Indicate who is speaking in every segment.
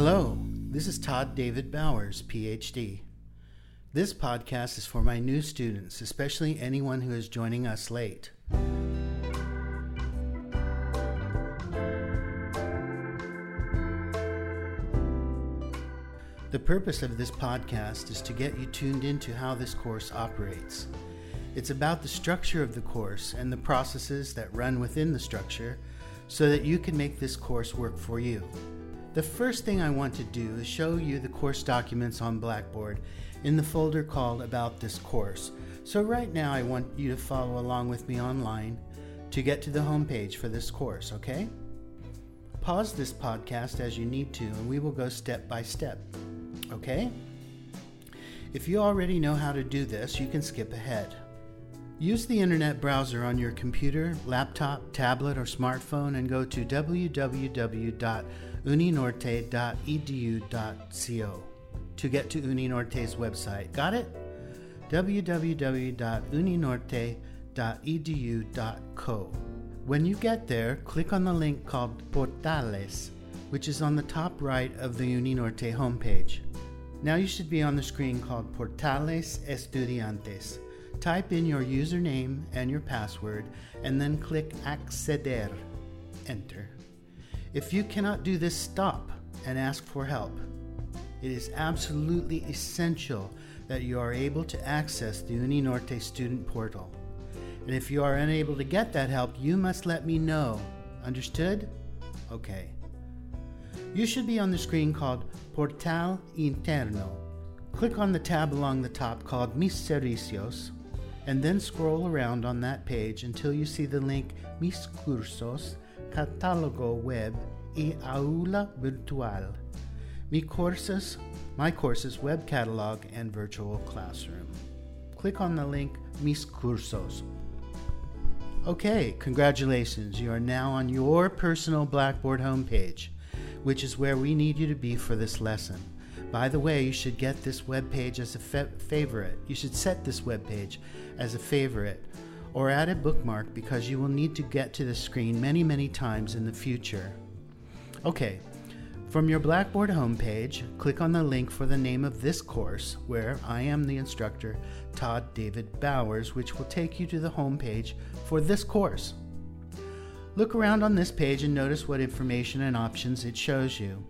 Speaker 1: Hello, this is Todd David Bowers, PhD. This podcast is for my new students, especially anyone who is joining us late. The purpose of this podcast is to get you tuned into how this course operates. It's about the structure of the course and the processes that run within the structure so that you can make this course work for you. The first thing I want to do is show you the course documents on Blackboard in the folder called About This Course. So right now I want you to follow along with me online to get to the homepage for this course, okay? Pause this podcast as you need to and we will go step by step, okay? If you already know how to do this, you can skip ahead. Use the internet browser on your computer, laptop, tablet, or smartphone and go to www.uninorte.edu.co to get to Uninorte's website. Got it? www.uninorte.edu.co. When you get there, click on the link called Portales, which is on the top right of the Uninorte homepage. Now you should be on the screen called Portales Estudiantes. Type in your username and your password and then click Acceder. Enter. If you cannot do this, stop and ask for help. It is absolutely essential that you are able to access the Uninorte student portal. And if you are unable to get that help, you must let me know. Understood? Okay. You should be on the screen called Portal Interno. Click on the tab along the top called Mis Servicios, and then scroll around on that page until you see the link Mis Cursos, Catálogo Web y Aula Virtual. My courses, Web Catalog, and Virtual Classroom. Click on the link Mis Cursos. Okay, congratulations. You are now on your personal Blackboard homepage, which is where we need you to be for this lesson. By the way, you should get this web page as a favorite. You should set this web page as a favorite or add a bookmark because you will need to get to the screen many, many times in the future. Okay, from your Blackboard homepage, click on the link for the name of this course where I am the instructor, Todd David Bowers, which will take you to the homepage for this course. Look around on this page and notice what information and options it shows you.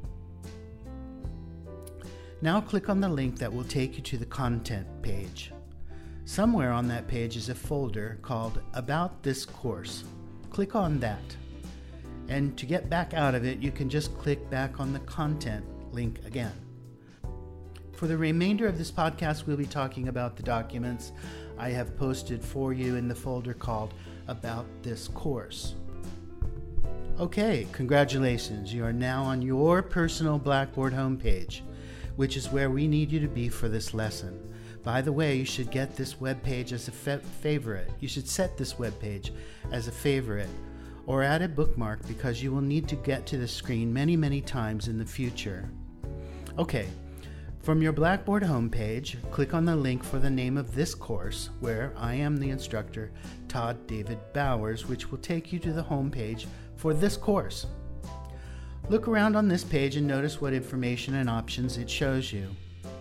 Speaker 1: Now click on the link that will take you to the content page. Somewhere on that page is a folder called About This Course. Click on that. And to get back out of it, you can just click back on the content link again. For the remainder of this podcast, we'll be talking about the documents I have posted for you in the folder called About This Course. Okay, congratulations. You are now on your personal Blackboard homepage, which is where we need you to be for this lesson. By the way, you should get this web page as a favorite. You should set this web page as a favorite or add a bookmark because you will need to get to the screen many, many times in the future. Okay, from your Blackboard homepage, click on the link for the name of this course where I am the instructor, Todd David Bowers, which will take you to the homepage for this course. Look around on this page and notice what information and options it shows you.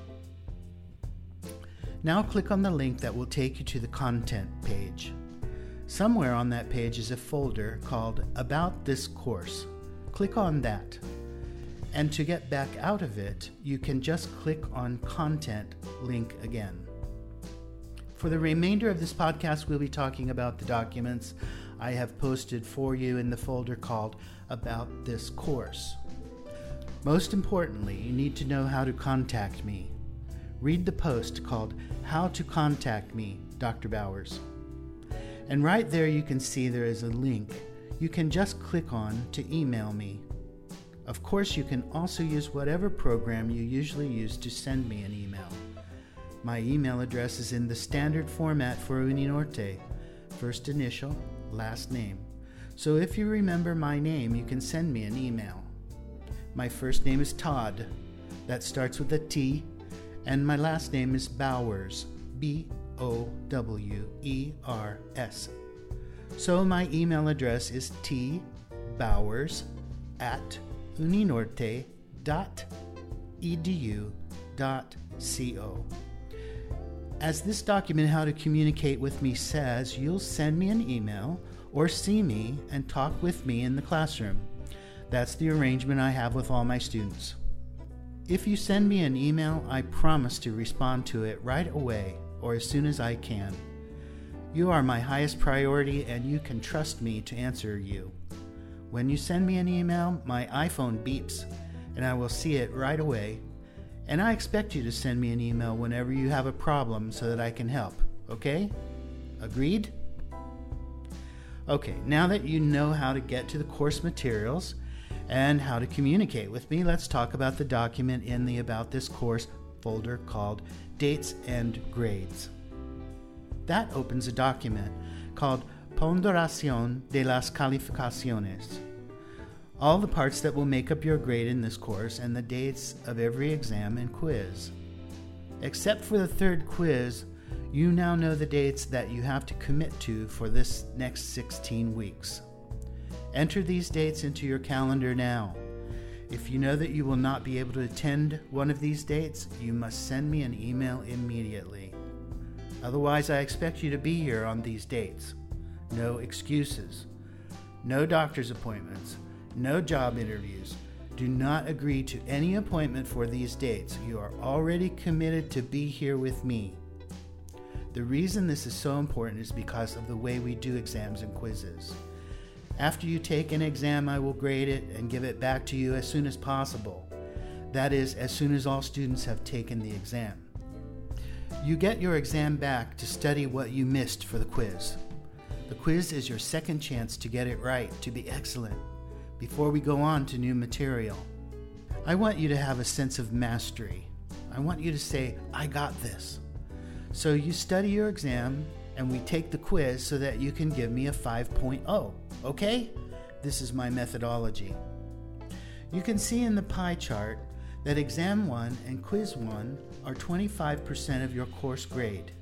Speaker 1: Now click on the link that will take you to the content page. Somewhere on that page is a folder called About This Course. Click on that. And to get back out of it, you can just click on Content link again. For the remainder of this podcast, we'll be talking about the documents I have posted for you in the folder called About This Course. Most importantly, you need to know how to contact me. Read the post called How to Contact Me, Dr. Bowers. And right there you can see there is a link you can just click on to email me. Of course, you can also use whatever program you usually use to send me an email. My email address is in the standard format for Uninorte, first initial, last name. So if you remember my name, you can send me an email. My first name is Todd, that starts with a T, and my last name is Bowers, Bowers. So my email address is tbowers@uninorte.edu.co. As this document, How to Communicate with Me, says, you'll send me an email or see me and talk with me in the classroom. That's the arrangement I have with all my students. If you send me an email, I promise to respond to it right away or as soon as I can. You are my highest priority and you can trust me to answer you. When you send me an email, my iPhone beeps and I will see it right away. And I expect you to send me an email whenever you have a problem so that I can help, okay? Agreed? Okay, now that you know how to get to the course materials and how to communicate with me, let's talk about the document in the About This Course folder called Dates and Grades. That opens a document called Ponderación de las Calificaciones. All the parts that will make up your grade in this course and the dates of every exam and quiz. Except for the third quiz, you now know the dates that you have to commit to for this next 16 weeks. Enter these dates into your calendar now. If you know that you will not be able to attend one of these dates, you must send me an email immediately. Otherwise, I expect you to be here on these dates. No excuses. No doctor's appointments. No job interviews. Do not agree to any appointment for these dates. You are already committed to be here with me. The reason this is so important is because of the way we do exams and quizzes. After you take an exam, I will grade it and give it back to you as soon as possible. That is, as soon as all students have taken the exam. You get your exam back to study what you missed for the quiz. The quiz is your second chance to get it right, to be excellent, before we go on to new material. I want you to have a sense of mastery. I want you to say, I got this. So you study your exam and we take the quiz so that you can give me a 5.0, okay? This is my methodology. You can see in the pie chart that Exam 1 and Quiz 1 are 25% of your course grade.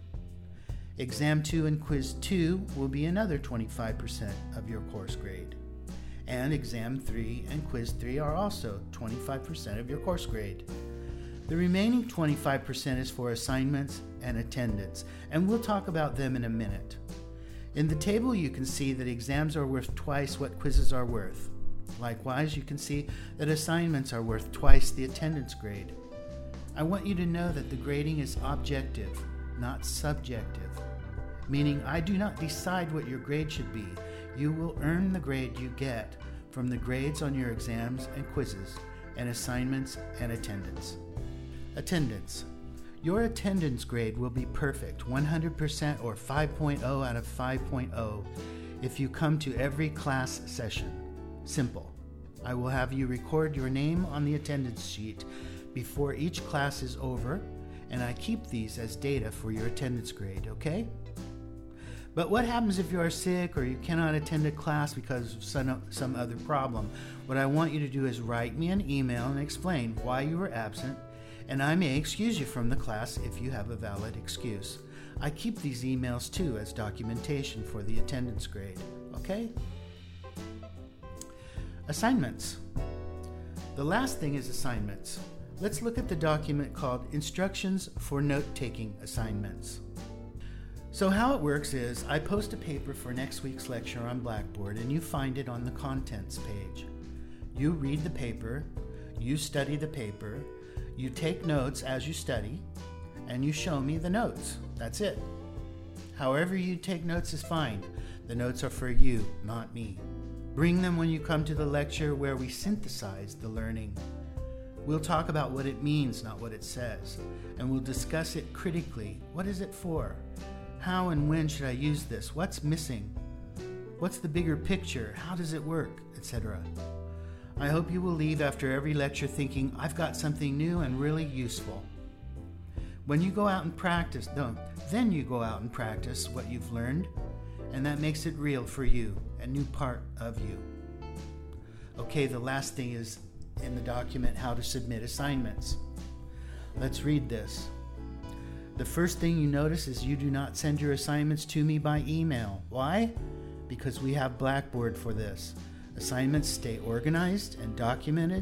Speaker 1: Exam 2 and Quiz 2 will be another 25% of your course grade. And Exam 3 and Quiz 3 are also 25% of your course grade. The remaining 25% is for assignments and attendance, and we'll talk about them in a minute. In the table, you can see that exams are worth twice what quizzes are worth. Likewise, you can see that assignments are worth twice the attendance grade. I want you to know that the grading is objective, not subjective, meaning I do not decide what your grade should be. You will earn the grade you get from the grades on your exams and quizzes and assignments and attendance. Attendance. Your attendance grade will be perfect, 100% or 5.0 out of 5.0 if you come to every class session. Simple. I will have you record your name on the attendance sheet before each class is over, and I keep these as data for your attendance grade, okay? But what happens if you are sick or you cannot attend a class because of some other problem? What I want you to do is write me an email and explain why you were absent, and I may excuse you from the class if you have a valid excuse. I keep these emails too as documentation for the attendance grade, okay? Assignments. The last thing is assignments. Let's look at the document called Instructions for Note-Taking Assignments. So how it works is I post a paper for next week's lecture on Blackboard and you find it on the contents page. You read the paper, you study the paper, you take notes as you study, and you show me the notes. That's it. However you take notes is fine. The notes are for you, not me. Bring them when you come to the lecture where we synthesize the learning. We'll talk about what it means, not what it says, and we'll discuss it critically. What is it for? How and when should I use this? What's missing? What's the bigger picture? How does it work? Etc. I hope you will leave after every lecture thinking, I've got something new and really useful. When you go out and practice, then you go out and practice what you've learned, and that makes it real for you, a new part of you. Okay, the last thing is in the document, how to submit assignments. Let's read this. The first thing you notice is you do not send your assignments to me by email. Why? Because we have Blackboard for this. Assignments stay organized and documented,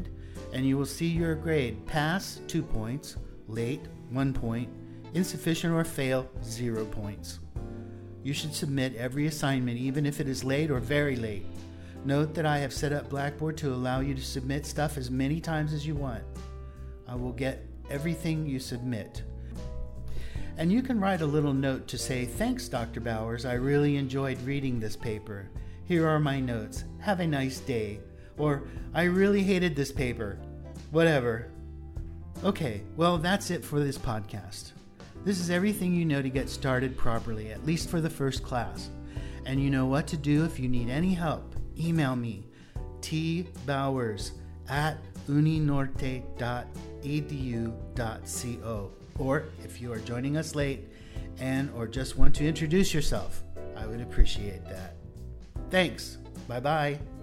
Speaker 1: and you will see your grade: pass 2 points, late 1 point, insufficient or fail 0 points. You should submit every assignment even if it is late or very late. Note that I have set up Blackboard to allow you to submit stuff as many times as you want. I will get everything you submit. And you can write a little note to say, "Thanks, Dr. Bowers, I really enjoyed reading this paper. Here are my notes. Have a nice day." Or, "I really hated this paper." Whatever. Okay, well, that's it for this podcast. This is everything you know to get started properly, at least for the first class. And you know what to do if you need any help. Email me, tbowers@uninorte.edu.co. Or if you are joining us late or just want to introduce yourself, I would appreciate that. Thanks. Bye-bye.